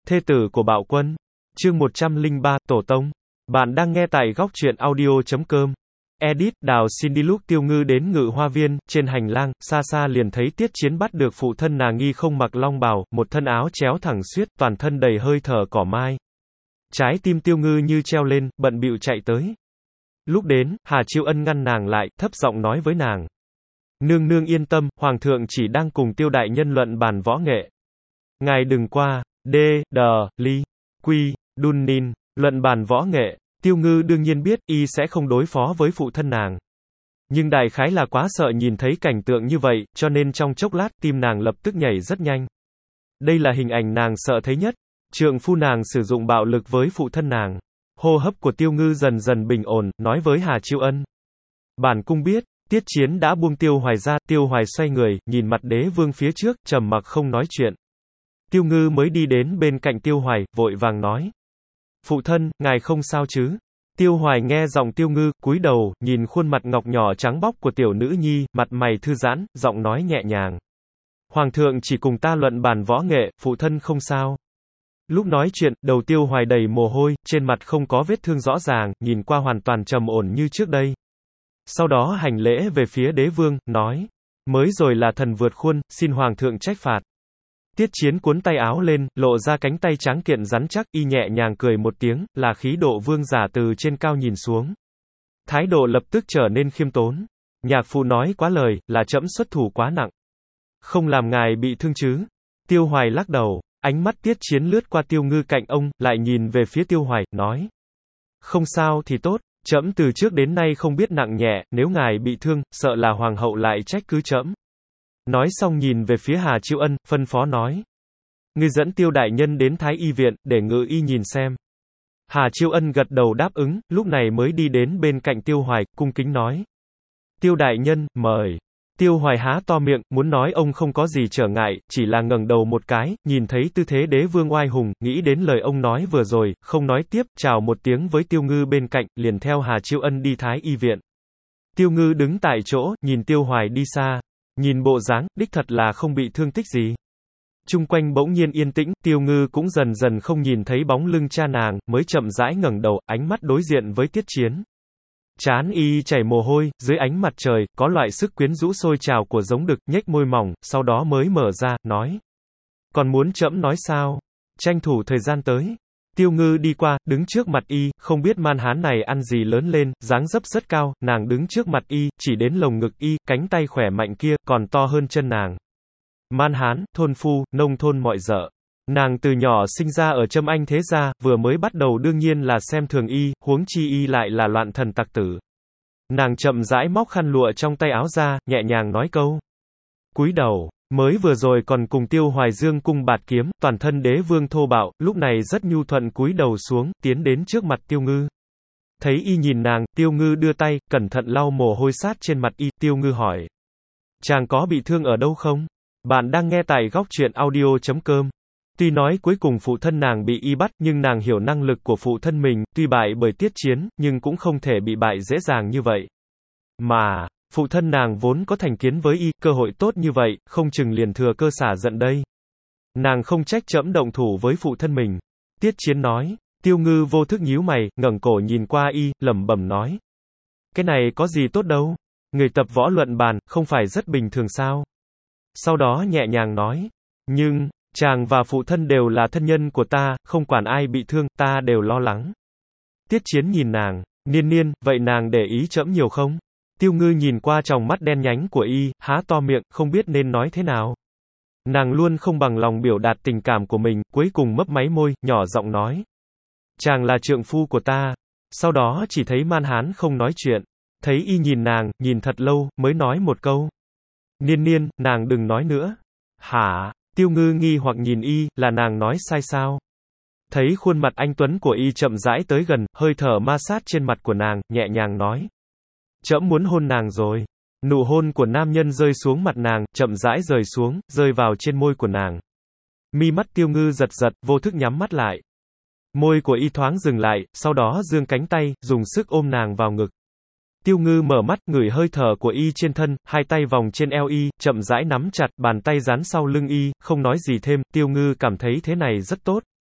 Thê tử của Bạo Quân. Chương 103, Tổ Tông. Bạn đang nghe tại góc truyện audio.com. Edit, Đào xin đi. Lúc Tiêu Ngư đến Ngự Hoa Viên, trên hành lang, xa xa liền thấy Tiết Chiến bắt được phụ thân nàng nghi không mặc long bào, một thân áo chéo thẳng xuyết, toàn thân đầy hơi thở cỏ mai. Trái tim Tiêu Ngư như treo lên, bận bịu chạy tới. Lúc đến, Hà Chiêu Ân ngăn nàng lại, thấp giọng nói với nàng. Nương nương yên tâm, Hoàng thượng chỉ đang cùng Tiêu đại nhân luận bàn võ nghệ. Ngài đừng qua, quy, đun nin, luận bàn võ nghệ. Tiêu Ngư đương nhiên biết, y sẽ không đối phó với phụ thân nàng. Nhưng đại khái là quá sợ nhìn thấy cảnh tượng như vậy, cho nên trong chốc lát, tim nàng lập tức nhảy rất nhanh. Đây là hình ảnh nàng sợ thấy nhất. Trượng phu nàng sử dụng bạo lực với phụ thân nàng. Hô hấp của Tiêu Ngư dần dần bình ổn, nói với Hà Chiêu Ân. Bản cung biết, Tiết Chiến đã buông Tiêu Hoài ra, Tiêu Hoài xoay người, nhìn mặt đế vương phía trước, trầm mặc không nói chuyện. Tiêu Ngư mới đi đến bên cạnh Tiêu Hoài, vội vàng nói. Phụ thân, ngài không sao chứ? Tiêu Hoài nghe giọng Tiêu Ngư, cúi đầu, nhìn khuôn mặt ngọc nhỏ trắng bóc của tiểu nữ nhi, mặt mày thư giãn, giọng nói nhẹ nhàng. Hoàng thượng chỉ cùng ta luận bàn võ nghệ, phụ thân không sao. Lúc nói chuyện, đầu Tiêu Hoài đầy mồ hôi, trên mặt không có vết thương rõ ràng, nhìn qua hoàn toàn trầm ổn như trước đây. Sau đó hành lễ về phía đế vương, nói. Mới rồi là thần vượt khuôn, xin Hoàng thượng trách phạt. Tiết Chiến cuốn tay áo lên, lộ ra cánh tay trắng kiện rắn chắc, y nhẹ nhàng cười một tiếng, là khí độ vương giả từ trên cao nhìn xuống. Thái độ lập tức trở nên khiêm tốn. Nhạc phụ nói quá lời, là trẫm xuất thủ quá nặng. Không làm ngài bị thương chứ? Tiêu Hoài lắc đầu, ánh mắt Tiết Chiến lướt qua Tiêu Ngư cạnh ông, lại nhìn về phía Tiêu Hoài, nói. Không sao thì tốt, trẫm từ trước đến nay không biết nặng nhẹ, nếu ngài bị thương, sợ là hoàng hậu lại trách cứ trẫm. Nói xong nhìn về phía Hà Chiêu Ân, phân phó nói. Ngươi dẫn Tiêu đại nhân đến Thái y viện, để ngự y nhìn xem. Hà Chiêu Ân gật đầu đáp ứng, lúc này mới đi đến bên cạnh Tiêu Hoài, cung kính nói. Tiêu đại nhân, mời. Tiêu Hoài há to miệng, muốn nói ông không có gì trở ngại, chỉ là ngẩng đầu một cái, nhìn thấy tư thế đế vương oai hùng, nghĩ đến lời ông nói vừa rồi, không nói tiếp, chào một tiếng với Tiêu Ngư bên cạnh, liền theo Hà Chiêu Ân đi Thái y viện. Tiêu Ngư đứng tại chỗ, nhìn Tiêu Hoài đi xa. Nhìn bộ dáng, đích thật là không bị thương tích gì. Chung quanh bỗng nhiên yên tĩnh, Tiêu Ngư cũng dần dần không nhìn thấy bóng lưng cha nàng, mới chậm rãi ngẩng đầu, ánh mắt đối diện với Tiết Chiến. Trán y chảy mồ hôi, dưới ánh mặt trời, có loại sức quyến rũ sôi trào của giống đực, nhếch môi mỏng, sau đó mới mở ra, nói. Còn muốn trẫm nói sao? Tranh thủ thời gian tới. Tiêu Ngư đi qua, đứng trước mặt y, không biết man hán này ăn gì lớn lên, dáng dấp rất cao, nàng đứng trước mặt y, chỉ đến lồng ngực y, cánh tay khỏe mạnh kia, còn to hơn chân nàng. Man hán, thôn phu, nông thôn mọi dợ. Nàng từ nhỏ sinh ra ở Trâm Anh thế gia, vừa mới bắt đầu đương nhiên là xem thường y, huống chi y lại là loạn thần tặc tử. Nàng chậm rãi móc khăn lụa trong tay áo ra, nhẹ nhàng nói câu. Cúi đầu. Mới vừa rồi còn cùng Tiêu Hoài dương cung bạt kiếm, toàn thân đế vương thô bạo, lúc này rất nhu thuận cúi đầu xuống, tiến đến trước mặt Tiêu Ngư. Thấy y nhìn nàng, Tiêu Ngư đưa tay, cẩn thận lau mồ hôi sát trên mặt y, Tiêu Ngư hỏi. Chàng có bị thương ở đâu không? Bạn đang nghe tại góc truyện audio.com. Tuy nói cuối cùng phụ thân nàng bị y bắt, nhưng nàng hiểu năng lực của phụ thân mình, tuy bại bởi Tiết Chiến, nhưng cũng không thể bị bại dễ dàng như vậy. Mà... phụ thân nàng vốn có thành kiến với y, cơ hội tốt như vậy, không chừng liền thừa cơ xả giận đây. Nàng không trách trẫm động thủ với phụ thân mình. Tiết Chiến nói. Tiêu Ngư vô thức nhíu mày, ngẩng cổ nhìn qua y, lẩm bẩm nói. Cái này có gì tốt đâu. Người tập võ luận bàn, không phải rất bình thường sao? Sau đó nhẹ nhàng nói. Nhưng, chàng và phụ thân đều là thân nhân của ta, không quản ai bị thương, ta đều lo lắng. Tiết Chiến nhìn nàng. Niên niên, vậy nàng để ý trẫm nhiều không? Tiêu Ngư nhìn qua tròng mắt đen nhánh của y, há to miệng, không biết nên nói thế nào. Nàng luôn không bằng lòng biểu đạt tình cảm của mình, cuối cùng mấp máy môi, nhỏ giọng nói. Chàng là trượng phu của ta. Sau đó chỉ thấy man hán không nói chuyện. Thấy y nhìn nàng, nhìn thật lâu, mới nói một câu. Niên niên, nàng đừng nói nữa. Hả? Tiêu Ngư nghi hoặc nhìn y, là nàng nói sai sao? Thấy khuôn mặt anh tuấn của y chậm rãi tới gần, hơi thở ma sát trên mặt của nàng, nhẹ nhàng nói. Trẫm muốn hôn nàng rồi. Nụ hôn của nam nhân rơi xuống mặt nàng, chậm rãi rời xuống, rơi vào trên môi của nàng. Mi mắt Tiêu Ngư giật giật, vô thức nhắm mắt lại. Môi của y thoáng dừng lại, sau đó giương cánh tay, dùng sức ôm nàng vào ngực. Tiêu Ngư mở mắt, ngửi hơi thở của y trên thân, hai tay vòng trên eo y, chậm rãi nắm chặt, bàn tay dán sau lưng y, không nói gì thêm, Tiêu Ngư cảm thấy thế này rất tốt.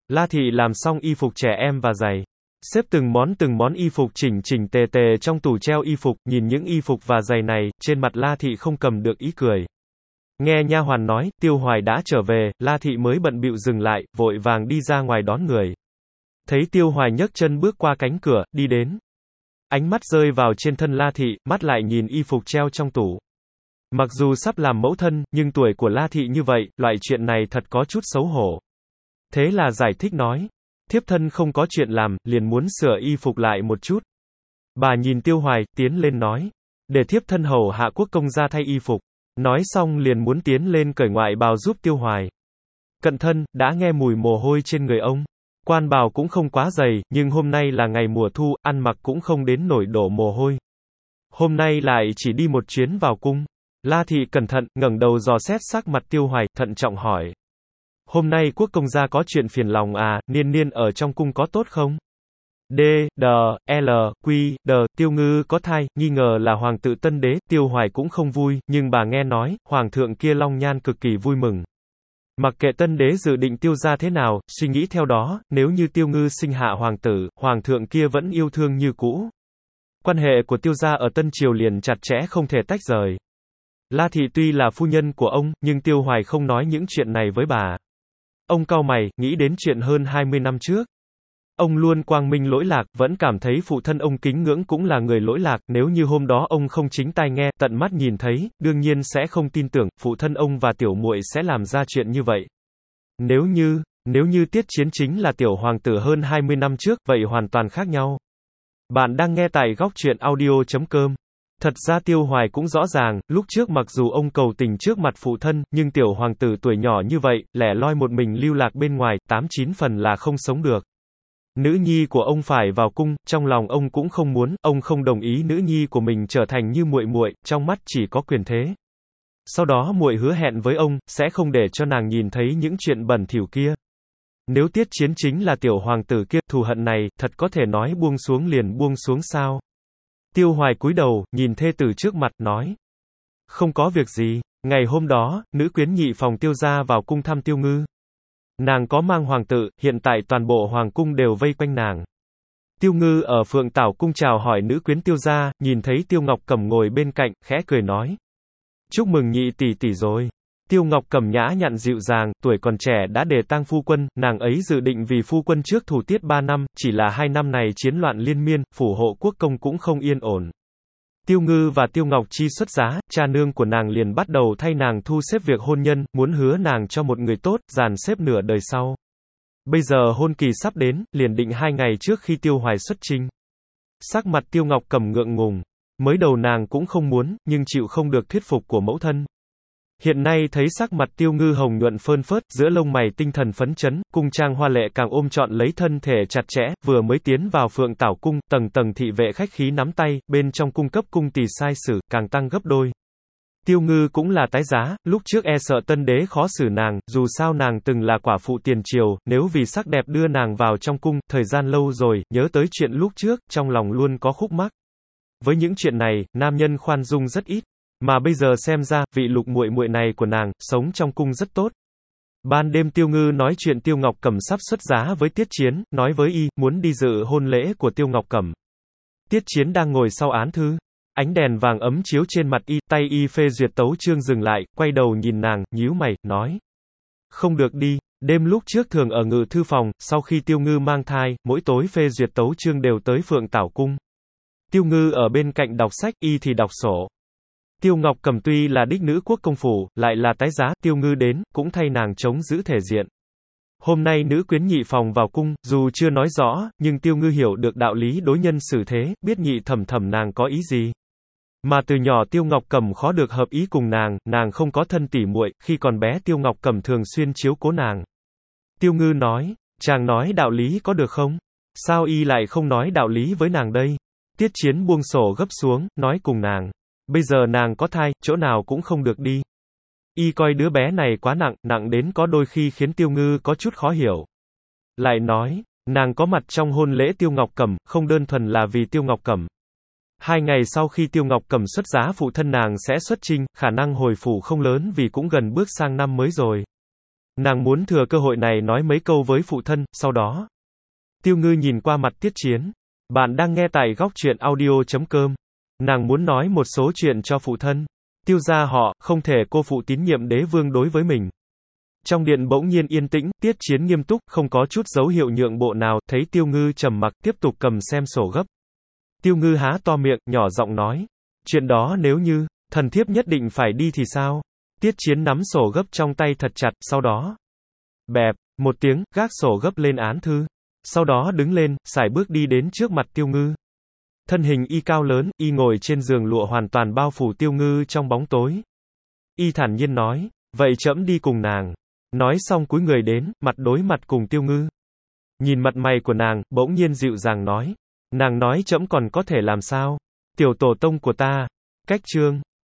La Thị làm xong y phục trẻ em và giày. Xếp từng món y phục chỉnh chỉnh tề tề trong tủ treo y phục, nhìn những y phục và giày này, trên mặt La Thị không cầm được ý cười. Nghe nha hoàn nói, Tiêu Hoài đã trở về, La Thị mới bận bịu dừng lại, vội vàng đi ra ngoài đón người. Thấy Tiêu Hoài nhấc chân bước qua cánh cửa, đi đến. Ánh mắt rơi vào trên thân La Thị, mắt lại nhìn y phục treo trong tủ. Mặc dù sắp làm mẫu thân, nhưng tuổi của La Thị như vậy, loại chuyện này thật có chút xấu hổ. Thế là giải thích nói. Thiếp thân không có chuyện làm, liền muốn sửa y phục lại một chút. Bà nhìn Tiêu Hoài, tiến lên nói. Để thiếp thân hầu hạ quốc công ra thay y phục. Nói xong liền muốn tiến lên cởi ngoại bào giúp Tiêu Hoài. Cận thân, đã nghe mùi mồ hôi trên người ông. Quan bào cũng không quá dày, nhưng hôm nay là ngày mùa thu, ăn mặc cũng không đến nổi đổ mồ hôi. Hôm nay lại chỉ đi một chuyến vào cung. La Thị cẩn thận, ngẩng đầu dò xét sắc mặt Tiêu Hoài, thận trọng hỏi. Hôm nay quốc công gia có chuyện phiền lòng à, Niên Niên ở trong cung có tốt không? D, D, L, Q, D, Tiêu Ngư có thai, nghi ngờ là hoàng tự tân đế, Tiêu Hoài cũng không vui, nhưng bà nghe nói, hoàng thượng kia Long Nhan cực kỳ vui mừng. Mặc kệ tân đế dự định Tiêu gia thế nào, suy nghĩ theo đó, nếu như Tiêu Ngư sinh hạ hoàng tử, hoàng thượng kia vẫn yêu thương như cũ. Quan hệ của Tiêu gia ở Tân Triều liền chặt chẽ không thể tách rời. La Thị tuy là phu nhân của ông, nhưng Tiêu Hoài không nói những chuyện này với bà. Ông cau mày, nghĩ đến chuyện hơn 20 năm trước. Ông luôn quang minh lỗi lạc, vẫn cảm thấy phụ thân ông kính ngưỡng cũng là người lỗi lạc, nếu như hôm đó ông không chính tai nghe, tận mắt nhìn thấy, đương nhiên sẽ không tin tưởng, phụ thân ông và tiểu muội sẽ làm ra chuyện như vậy. Nếu như Tiết Chiến chính là tiểu hoàng tử hơn 20 năm trước, vậy hoàn toàn khác nhau. Bạn đang nghe tại góc truyện audio.com. Thật ra Tiêu Hoài cũng rõ ràng, lúc trước mặc dù ông cầu tình trước mặt phụ thân, nhưng tiểu hoàng tử tuổi nhỏ như vậy, lẻ loi một mình lưu lạc bên ngoài, 8-9 phần là không sống được. Nữ nhi của ông phải vào cung, trong lòng ông cũng không muốn, ông không đồng ý nữ nhi của mình trở thành như muội muội, trong mắt chỉ có quyền thế. Sau đó muội hứa hẹn với ông, sẽ không để cho nàng nhìn thấy những chuyện bẩn thỉu kia. Nếu Tiết Chiến chính là tiểu hoàng tử kia, thù hận này, thật có thể nói buông xuống liền buông xuống sao? Tiêu Hoài cúi đầu, nhìn thê tử trước mặt, nói. Không có việc gì. Ngày hôm đó, nữ quyến nhị phòng Tiêu gia vào cung thăm Tiêu Ngư. Nàng có mang hoàng tử, hiện tại toàn bộ hoàng cung đều vây quanh nàng. Tiêu Ngư ở Phượng Tảo cung chào hỏi nữ quyến Tiêu gia, nhìn thấy Tiêu Ngọc Cẩm ngồi bên cạnh, khẽ cười nói. Chúc mừng nhị tỷ tỷ rồi. Tiêu Ngọc Cẩm nhã nhặn dịu dàng, tuổi còn trẻ đã để tang phu quân, nàng ấy dự định vì phu quân trước thủ tiết 3 năm, chỉ là 2 năm này chiến loạn liên miên, phủ hộ quốc công cũng không yên ổn. Tiêu Ngư và Tiêu Ngọc Chi xuất giá, cha nương của nàng liền bắt đầu thay nàng thu xếp việc hôn nhân, muốn hứa nàng cho một người tốt, dàn xếp nửa đời sau. Bây giờ hôn kỳ sắp đến, liền định 2 ngày trước khi Tiêu Hoài xuất chinh. Sắc mặt Tiêu Ngọc Cẩm ngượng ngùng. Mới đầu nàng cũng không muốn, nhưng chịu không được thuyết phục của mẫu thân. Hiện nay thấy sắc mặt Tiêu Ngư hồng nhuận phơn phớt, giữa lông mày tinh thần phấn chấn, cung trang hoa lệ càng ôm trọn lấy thân thể chặt chẽ, vừa mới tiến vào Phượng Tảo cung, tầng tầng thị vệ khách khí nắm tay, bên trong cung cấp cung tỳ sai sử, càng tăng gấp đôi. Tiêu Ngư cũng là tái giá, lúc trước e sợ tân đế khó xử nàng, dù sao nàng từng là quả phụ tiền triều, nếu vì sắc đẹp đưa nàng vào trong cung, thời gian lâu rồi, nhớ tới chuyện lúc trước, trong lòng luôn có khúc mắc. Với những chuyện này, nam nhân khoan dung rất ít. Mà bây giờ xem ra, vị lục muội muội này của nàng, sống trong cung rất tốt. Ban đêm Tiêu Ngư nói chuyện Tiêu Ngọc Cẩm sắp xuất giá với Tiết Chiến, nói với y, muốn đi dự hôn lễ của Tiêu Ngọc Cẩm. Tiết Chiến đang ngồi sau án thư. Ánh đèn vàng ấm chiếu trên mặt y, tay y phê duyệt tấu chương dừng lại, quay đầu nhìn nàng, nhíu mày, nói. Không được đi, đêm lúc trước thường ở ngự thư phòng, sau khi Tiêu Ngư mang thai, mỗi tối phê duyệt tấu chương đều tới Phượng Tảo cung. Tiêu Ngư ở bên cạnh đọc sách, y thì đọc sổ. Tiêu Ngọc Cẩm tuy là đích nữ quốc công phủ, lại là tái giá, Tiêu Ngư đến, cũng thay nàng chống giữ thể diện. Hôm nay nữ quyến nhị phòng vào cung, dù chưa nói rõ, nhưng Tiêu Ngư hiểu được đạo lý đối nhân xử thế, biết nhị thẩm thẩm nàng có ý gì. Mà từ nhỏ Tiêu Ngọc Cẩm khó được hợp ý cùng nàng không có thân tỉ muội, khi còn bé Tiêu Ngọc Cẩm thường xuyên chiếu cố nàng. Tiêu Ngư nói, chàng nói đạo lý có được không? Sao y lại không nói đạo lý với nàng đây? Tiết Chiến buông sổ gấp xuống, nói cùng nàng. Bây giờ nàng có thai, chỗ nào cũng không được đi. Y coi đứa bé này quá nặng, nặng đến có đôi khi khiến Tiêu Ngư có chút khó hiểu. Lại nói, nàng có mặt trong hôn lễ Tiêu Ngọc Cẩm, không đơn thuần là vì Tiêu Ngọc Cẩm. 2 ngày sau khi Tiêu Ngọc Cẩm xuất giá phụ thân nàng sẽ xuất chinh, khả năng hồi phủ không lớn vì cũng gần bước sang năm mới rồi. Nàng muốn thừa cơ hội này nói mấy câu với phụ thân, sau đó. Tiêu Ngư nhìn qua mặt Tiết Chiến. Bạn đang nghe tại góc truyện audio.com. Nàng muốn nói một số chuyện cho phụ thân. Tiêu gia họ, không thể cô phụ tín nhiệm đế vương đối với mình. Trong điện bỗng nhiên yên tĩnh, Tiết Chiến nghiêm túc, không có chút dấu hiệu nhượng bộ nào, thấy Tiêu Ngư trầm mặc, tiếp tục cầm xem sổ gấp. Tiêu Ngư há to miệng, nhỏ giọng nói. Chuyện đó nếu như, thần thiếp nhất định phải đi thì sao? Tiết Chiến nắm sổ gấp trong tay thật chặt, sau đó. Bẹp, một tiếng, gác sổ gấp lên án thư. Sau đó đứng lên, sải bước đi đến trước mặt Tiêu Ngư. Thân hình y cao lớn, y ngồi trên giường lụa hoàn toàn bao phủ Tiêu Ngư trong bóng tối. Y thản nhiên nói, vậy trẫm đi cùng nàng. Nói xong cúi người đến, mặt đối mặt cùng Tiêu Ngư. Nhìn mặt mày của nàng, bỗng nhiên dịu dàng nói. Nàng nói trẫm còn có thể làm sao? Tiểu tổ tông của ta. Cách chương.